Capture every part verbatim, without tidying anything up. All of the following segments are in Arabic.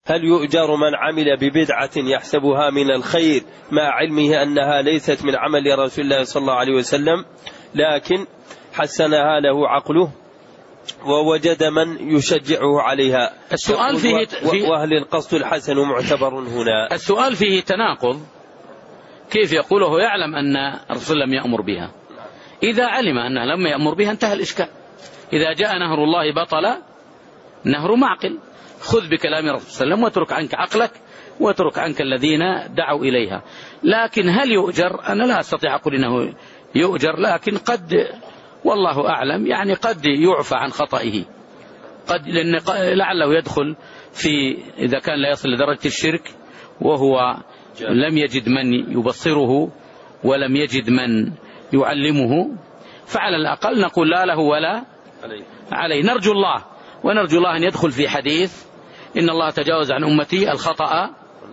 هل يؤجر من عمل ببدعة يحسبها من الخير مع علمه أنها ليست من عمل رسول الله صلى الله عليه وسلم لكن حسنها له عقله ووجد من يشجعه عليها؟ السؤال فيه وهل القصد الحسن معتبر هنا؟ السؤال فيه تناقض. كيف يقوله يعلم أن الرسول لم يأمر بها؟ إذا علم أنه لم يأمر بها انتهى الإشكال. إذا جاء نهر الله بطل نهر معقل. خذ بكلام الرسول صلى الله عليه وسلم واترك عنك عقلك واترك عنك الذين دعوا إليها. لكن هل يؤجر؟ أنا لا أستطيع أقول إنه يؤجر، لكن قد والله أعلم يعني قد يعفى عن خطئه، قد لأن لعله يدخل في إذا كان لا يصل لدرجة الشرك وهو لم يجد من يبصره ولم يجد من يعلمه، فعلى الأقل نقول لا له ولا عليه. نرجو الله ونرجو الله أن يدخل في حديث إن الله تجاوز عن أمتي الخطأ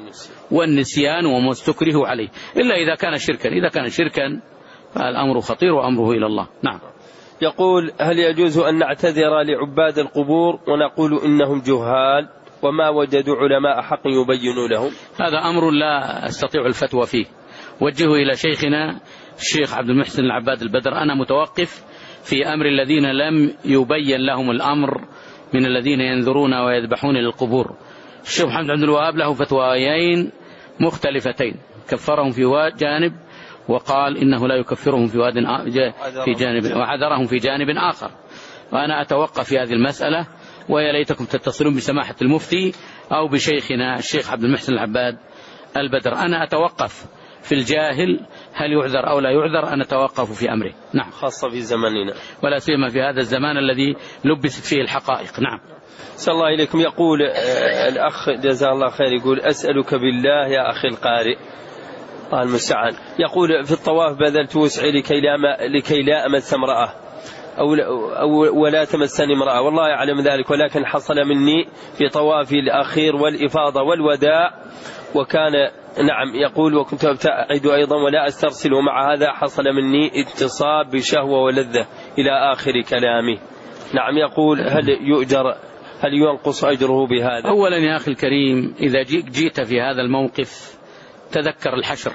والنسيان وما استكره عليه، إلا إذا كان شركا. إذا كان شركا فالأمر خطير وأمره إلى الله. نعم. يقول هل يجوز أن نعتذر لعباد القبور ونقول إنهم جهال وما وجدوا علماء حق يبينوا لهم؟ هذا أمر لا أستطيع الفتوى فيه، وجهه إلى شيخنا الشيخ عبد المحسن العباد البدر. أنا متوقف في أمر الذين لم يبين لهم الأمر من الذين ينذرون ويذبحون للقبور. الشيخ محمد عبد الوهاب له فتوايين مختلفتين، كفرهم في جانب وقال إنه لا يكفرهم في واد في جانب وعذرهم في جانب آخر. وأنا أتوقف في هذه المسألة، ويا ليتكم تتصلون بسماحة المفتي أو بشيخنا الشيخ عبد المحسن العباد البدر. أنا أتوقف في الجاهل هل يعذر أو لا يعذر، أنا أتوقف في أمره. نعم. خاصة في زمننا ولا سيما في هذا الزمان الذي لبست فيه الحقائق. نعم. صلى الله إليكم. يقول الأخ جزاه الله خير، يقول أسألك بالله يا أخي القارئ الله المستعان، يقول في الطواف بذلت وسعي لكي لا لكي لا أمس امرأة أو, أو ولا تمسني امرأة، والله يعلم ذلك، ولكن حصل مني في طوافي الأخير والإفاضة والوداع وكان نعم. يقول وكنت أبتعد أيضا ولا أسترسل، ومع هذا حصل مني اتصاب بشهوة ولذة إلى آخر كلامه. نعم. يقول هل يؤجر هل ينقص أجره بهذا؟ أولا يا أخي الكريم، إذا جيت في هذا الموقف تذكر الحشر،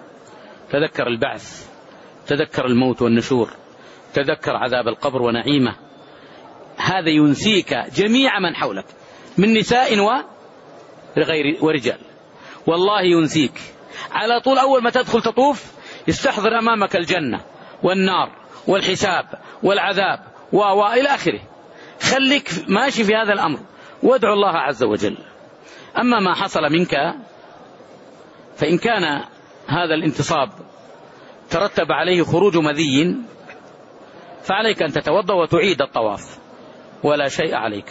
تذكر البعث، تذكر الموت والنشور، تذكر عذاب القبر ونعيمه. هذا ينسيك جميع من حولك من نساء وغير ورجال، والله ينسيك على طول. أول ما تدخل تطوف يستحضر أمامك الجنة والنار والحساب والعذاب وإلى آخره. خليك ماشي في هذا الأمر وادعو الله عز وجل. أما ما حصل منك فإن كان هذا الانتصاب ترتب عليه خروج مذي فعليك أن تتوضأ وتعيد الطواف ولا شيء عليك.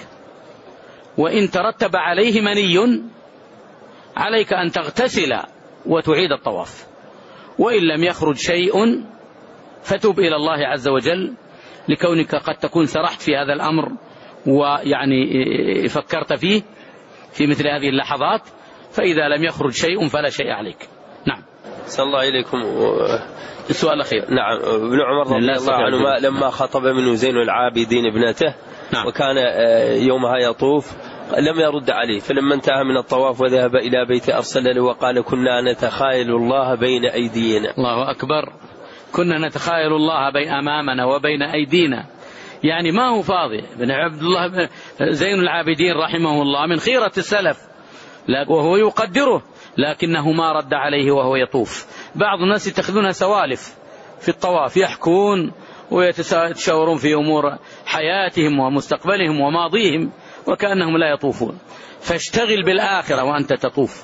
وإن ترتب عليه مني عليك أن تغتسل وتعيد الطواف. وإن لم يخرج شيء فتب إلى الله عز وجل، لكونك قد تكون سرحت في هذا الأمر ويعني فكرت فيه في مثل هذه اللحظات، فإذا لم يخرج شيء فلا شيء عليك. نعم. صلى الله إليكم. السؤال الأخير. نعم. ابن عمر رضي الله عنهما لما خطب منه زين العابدين ابنته نعم. وكان يومها يطوف لم يرد عليه، فلما انتهى من الطواف وذهب إلى بيته أرسل له وقال كنا نتخايل الله بين أيدينا. الله أكبر. كنا نتخايل الله بين أمامنا وبين أيدينا، يعني ما هو فاضي. بن عبد الله زين العابدين رحمه الله من خيرة السلف وهو يقدره، لكنه ما رد عليه وهو يطوف. بعض الناس يتخذونها سوالف في الطواف، يحكون ويتشاورون في أمور حياتهم ومستقبلهم وماضيهم وكأنهم لا يطوفون. فاشتغل بالآخرة وأنت تطوف،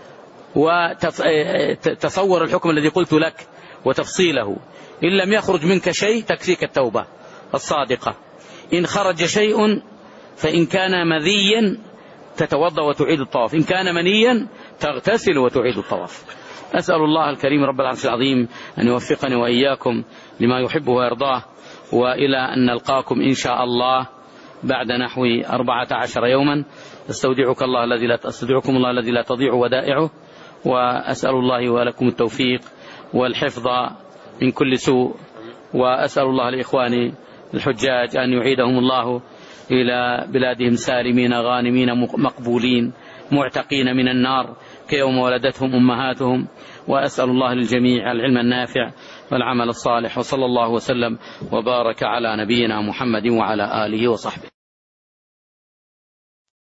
وتصور الحكم الذي قلت لك وتفصيله. إن لم يخرج منك شيء تكفيك التوبة الصادقة. إن خرج شيء فإن كان مذيا تتوضأ وتعيد الطواف، إن كان منيا تغتسل وتعيد الطواف. أسأل الله الكريم رب العرش العظيم أن يوفقني وإياكم لما يحب ويرضاه، وإلى أن نلقاكم إن شاء الله بعد نحو أربعة عشر يوما. استودعك الله الذي لا استودعكم الله الذي لا تضيع ودائعه، وأسأل الله ولكم التوفيق والحفظ من كل سوء، وأسأل الله لإخواني الحجاج أن يعيدهم الله إلى بلادهم سالمين غانمين مقبولين معتقين من النار كيوم ولدتهم أمهاتهم. وأسأل الله للجميع العلم النافع والعمل الصالح، وصلى الله وسلم وبارك على نبينا محمد وعلى آله وصحبه.